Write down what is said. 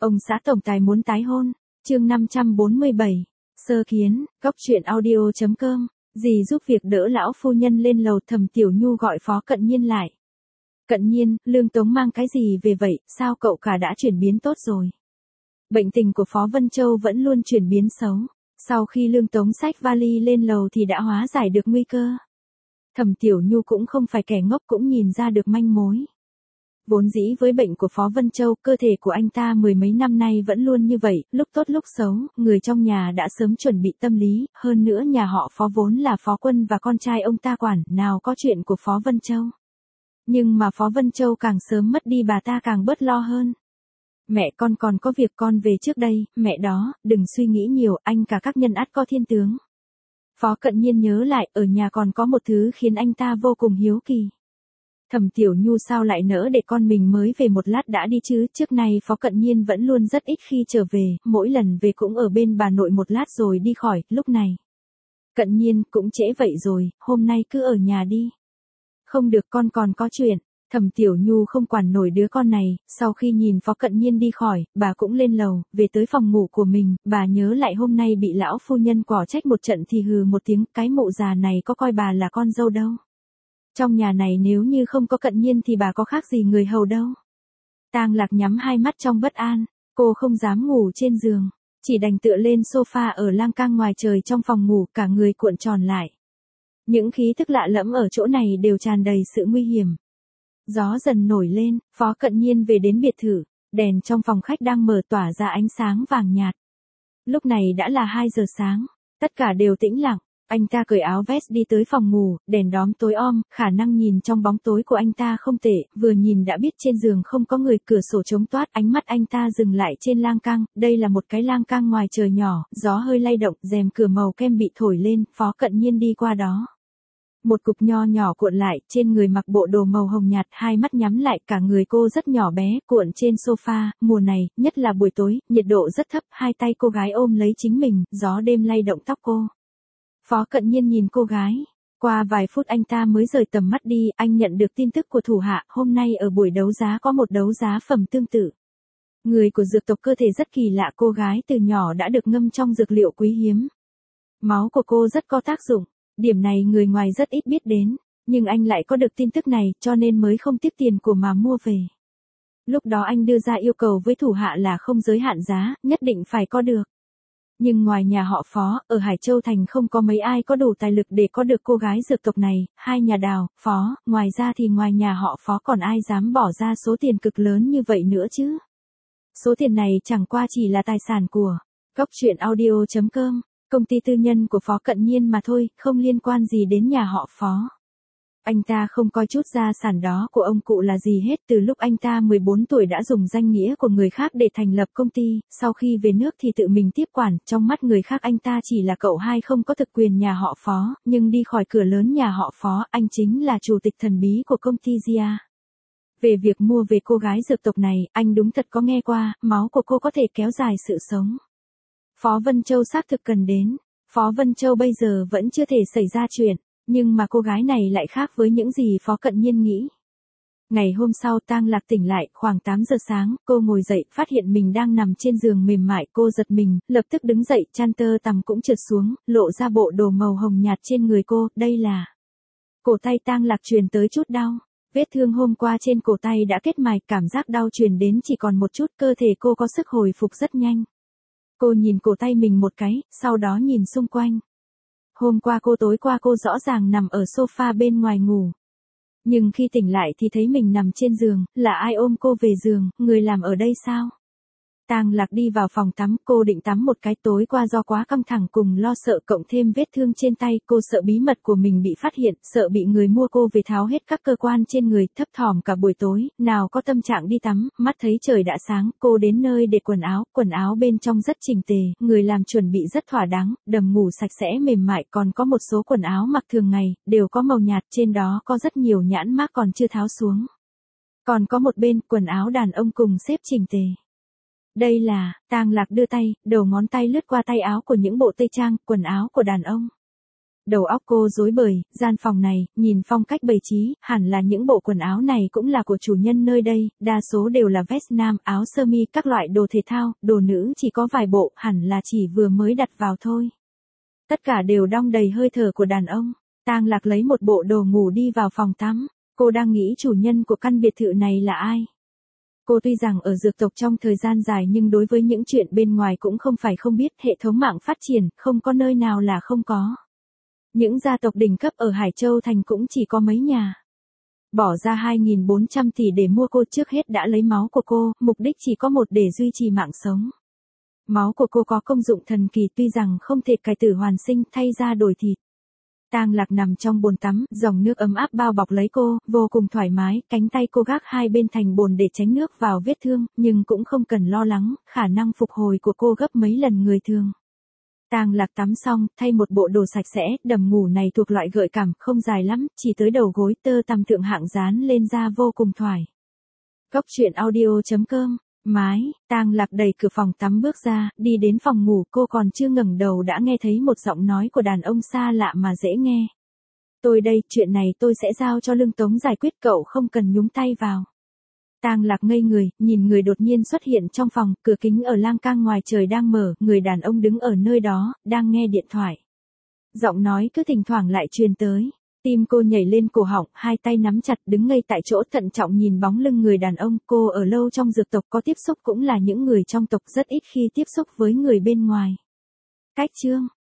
Ông xã tổng tài muốn tái hôn. Chương 547. Sơ kiến, góc truyện audio.com. Dì giúp việc đỡ lão phu nhân lên lầu. Thẩm Tiểu Nhu gọi Phó Cận Nhiên lại. Cận Nhiên, Lương Tống mang cái gì về vậy, sao cậu cả đã chuyển biến tốt rồi? Bệnh tình của Phó Vân Châu vẫn luôn chuyển biến xấu. Sau khi Lương Tống xách vali lên lầu thì đã hóa giải được nguy cơ. Thẩm Tiểu Nhu cũng không phải kẻ ngốc, cũng nhìn ra được manh mối. Vốn dĩ với bệnh của Phó Vân Châu, cơ thể của anh ta mười mấy năm nay vẫn luôn như vậy, lúc tốt lúc xấu, người trong nhà đã sớm chuẩn bị tâm lý, hơn nữa nhà họ Phó vốn là Phó Quân và con trai ông ta quản, nào có chuyện của Phó Vân Châu. Nhưng mà Phó Vân Châu càng sớm mất đi bà ta càng bớt lo hơn. Mẹ con còn có việc, con về trước đây. Mẹ đó, đừng suy nghĩ nhiều, anh cả các nhân ắt có thiên tướng. Phó Cận Nhiên nhớ lại, ở nhà còn có một thứ khiến anh ta vô cùng hiếu kỳ. Thẩm Tiểu Nhu sao lại nỡ để con mình mới về một lát đã đi chứ, trước nay Phó Cận Nhiên vẫn luôn rất ít khi trở về, mỗi lần về cũng ở bên bà nội một lát rồi đi khỏi, lúc này. Cận Nhiên, cũng trễ vậy rồi, hôm nay cứ ở nhà đi. Không được, con còn có chuyện. Thẩm Tiểu Nhu không quản nổi đứa con này, sau khi nhìn Phó Cận Nhiên đi khỏi, bà cũng lên lầu, về tới phòng ngủ của mình, bà nhớ lại hôm nay bị lão phu nhân quở trách một trận thì hừ một tiếng, cái mụ già này có coi bà là con dâu đâu. Trong nhà này nếu như không có Cận Nhiên thì bà có khác gì người hầu đâu. Tang Lạc nhắm hai mắt trong bất an, cô không dám ngủ trên giường, chỉ đành tựa lên sofa ở lang cang ngoài trời trong phòng ngủ, cả người cuộn tròn lại. Những khí thức lạ lẫm ở chỗ này đều tràn đầy sự nguy hiểm. Gió dần nổi lên, Phó Cận Nhiên về đến biệt thự, đèn trong phòng khách đang mở tỏa ra ánh sáng vàng nhạt. Lúc này đã là 2 giờ sáng, tất cả đều tĩnh lặng. Anh ta cởi áo vest đi tới phòng ngủ, đèn đóm tối om, khả năng nhìn trong bóng tối của anh ta không tệ, vừa nhìn đã biết trên giường không có người, cửa sổ trống toát, ánh mắt anh ta dừng lại trên lang cang, đây là một cái lang cang ngoài trời nhỏ, gió hơi lay động, rèm cửa màu kem bị thổi lên, Phó Cận Nhiên đi qua đó. Một cục nho nhỏ cuộn lại, trên người mặc bộ đồ màu hồng nhạt, hai mắt nhắm lại, cả người cô rất nhỏ bé, cuộn trên sofa, mùa này, nhất là buổi tối, nhiệt độ rất thấp, hai tay cô gái ôm lấy chính mình, gió đêm lay động tóc cô. Phó Cận Nhiên nhìn cô gái, qua vài phút anh ta mới rời tầm mắt đi, anh nhận được tin tức của thủ hạ, hôm nay ở buổi đấu giá có một đấu giá phẩm tương tự. Người của dược tộc cơ thể rất kỳ lạ, cô gái từ nhỏ đã được ngâm trong dược liệu quý hiếm. Máu của cô rất có tác dụng. Điểm này người ngoài rất ít biết đến, nhưng anh lại có được tin tức này, cho nên mới không tiếc tiền của mà mua về. Lúc đó anh đưa ra yêu cầu với thủ hạ là không giới hạn giá, nhất định phải có được. Nhưng ngoài nhà họ Phó, ở Hải Châu Thành không có mấy ai có đủ tài lực để có được cô gái dược tộc này, hai nhà Đào, Phó, ngoài ra thì ngoài nhà họ Phó còn ai dám bỏ ra số tiền cực lớn như vậy nữa chứ. Số tiền này chẳng qua chỉ là tài sản của góc truyện audio.com. Công ty tư nhân của Phó Cận Nhiên mà thôi, không liên quan gì đến nhà họ Phó. Anh ta không coi chút gia sản đó của ông cụ là gì hết, từ lúc anh ta 14 tuổi đã dùng danh nghĩa của người khác để thành lập công ty, sau khi về nước thì tự mình tiếp quản, trong mắt người khác anh ta chỉ là cậu hai không có thực quyền nhà họ Phó, nhưng đi khỏi cửa lớn nhà họ Phó, anh chính là chủ tịch thần bí của công ty Gia. Về việc mua về cô gái dược tộc này, anh đúng thật có nghe qua, máu của cô có thể kéo dài sự sống. Phó Vân Châu xác thực cần đến. Phó Vân Châu bây giờ vẫn chưa thể xảy ra chuyện, nhưng mà cô gái này lại khác với những gì Phó Cận Nhiên nghĩ. Ngày hôm sau Tang Lạc tỉnh lại, khoảng 8 giờ sáng, cô ngồi dậy, phát hiện mình đang nằm trên giường mềm mại, cô giật mình, lập tức đứng dậy, chăn tơ tằm cũng trượt xuống, lộ ra bộ đồ màu hồng nhạt trên người cô, đây là. Cổ tay Tang Lạc truyền tới chút đau. Vết thương hôm qua trên cổ tay đã kết mài, cảm giác đau truyền đến chỉ còn một chút, cơ thể cô có sức hồi phục rất nhanh. Cô nhìn cổ tay mình một cái, sau đó nhìn xung quanh. Hôm qua tối qua cô rõ ràng nằm ở sofa bên ngoài ngủ. Nhưng khi tỉnh lại thì thấy mình nằm trên giường, là ai ôm cô về giường, người làm ở đây sao? Tang Lạc đi vào phòng tắm, cô định tắm một cái, tối qua do quá căng thẳng cùng lo sợ cộng thêm vết thương trên tay, cô sợ bí mật của mình bị phát hiện, sợ bị người mua cô về tháo hết các cơ quan trên người, thấp thỏm cả buổi tối, nào có tâm trạng đi tắm, mắt thấy trời đã sáng, cô đến nơi để quần áo bên trong rất chỉnh tề, người làm chuẩn bị rất thỏa đáng, đầm ngủ sạch sẽ mềm mại, còn có một số quần áo mặc thường ngày, đều có màu nhạt, trên đó có rất nhiều nhãn mác còn chưa tháo xuống. Còn có một bên, quần áo đàn ông cùng xếp chỉnh tề. Đây là, Tang Lạc đưa tay, đầu ngón tay lướt qua tay áo của những bộ tây trang, quần áo của đàn ông. Đầu óc cô rối bời, gian phòng này, nhìn phong cách bày trí, hẳn là những bộ quần áo này cũng là của chủ nhân nơi đây, đa số đều là vest nam, áo sơ mi, các loại đồ thể thao, đồ nữ chỉ có vài bộ, hẳn là chỉ vừa mới đặt vào thôi. Tất cả đều đong đầy hơi thở của đàn ông. Tang Lạc lấy một bộ đồ ngủ đi vào phòng tắm, cô đang nghĩ chủ nhân của căn biệt thự này là ai. Cô tuy rằng ở dược tộc trong thời gian dài nhưng đối với những chuyện bên ngoài cũng không phải không biết, hệ thống mạng phát triển, không có nơi nào là không có. Những gia tộc đỉnh cấp ở Hải Châu Thành cũng chỉ có mấy nhà. Bỏ ra 2.400 tỷ để mua cô, trước hết đã lấy máu của cô, mục đích chỉ có một, để duy trì mạng sống. Máu của cô có công dụng thần kỳ, tuy rằng không thể cải tử hoàn sinh, thay da đổi thịt. Tang Lạc nằm trong bồn tắm, dòng nước ấm áp bao bọc lấy cô, vô cùng thoải mái, cánh tay cô gác hai bên thành bồn để tránh nước vào vết thương, nhưng cũng không cần lo lắng, khả năng phục hồi của cô gấp mấy lần người thường. Tang Lạc tắm xong, thay một bộ đồ sạch sẽ, đầm ngủ này thuộc loại gợi cảm, không dài lắm, chỉ tới đầu gối, tơ tằm thượng hạng dán lên da vô cùng thoải. Góc truyện audio.com. Mái, Tang Lạc đẩy cửa phòng tắm bước ra, đi đến phòng ngủ, cô còn chưa ngẩng đầu đã nghe thấy một giọng nói của đàn ông xa lạ mà dễ nghe. Tôi đây, chuyện này tôi sẽ giao cho Lương Tống giải quyết, cậu không cần nhúng tay vào. Tang Lạc ngây người, nhìn người đột nhiên xuất hiện trong phòng, cửa kính ở lang cang ngoài trời đang mở, người đàn ông đứng ở nơi đó, đang nghe điện thoại. Giọng nói cứ thỉnh thoảng lại truyền tới. Tim cô nhảy lên cổ họng, hai tay nắm chặt, đứng ngây tại chỗ thận trọng nhìn bóng lưng người đàn ông. Cô ở lâu trong dược tộc, có tiếp xúc cũng là những người trong tộc, rất ít khi tiếp xúc với người bên ngoài. Cách chương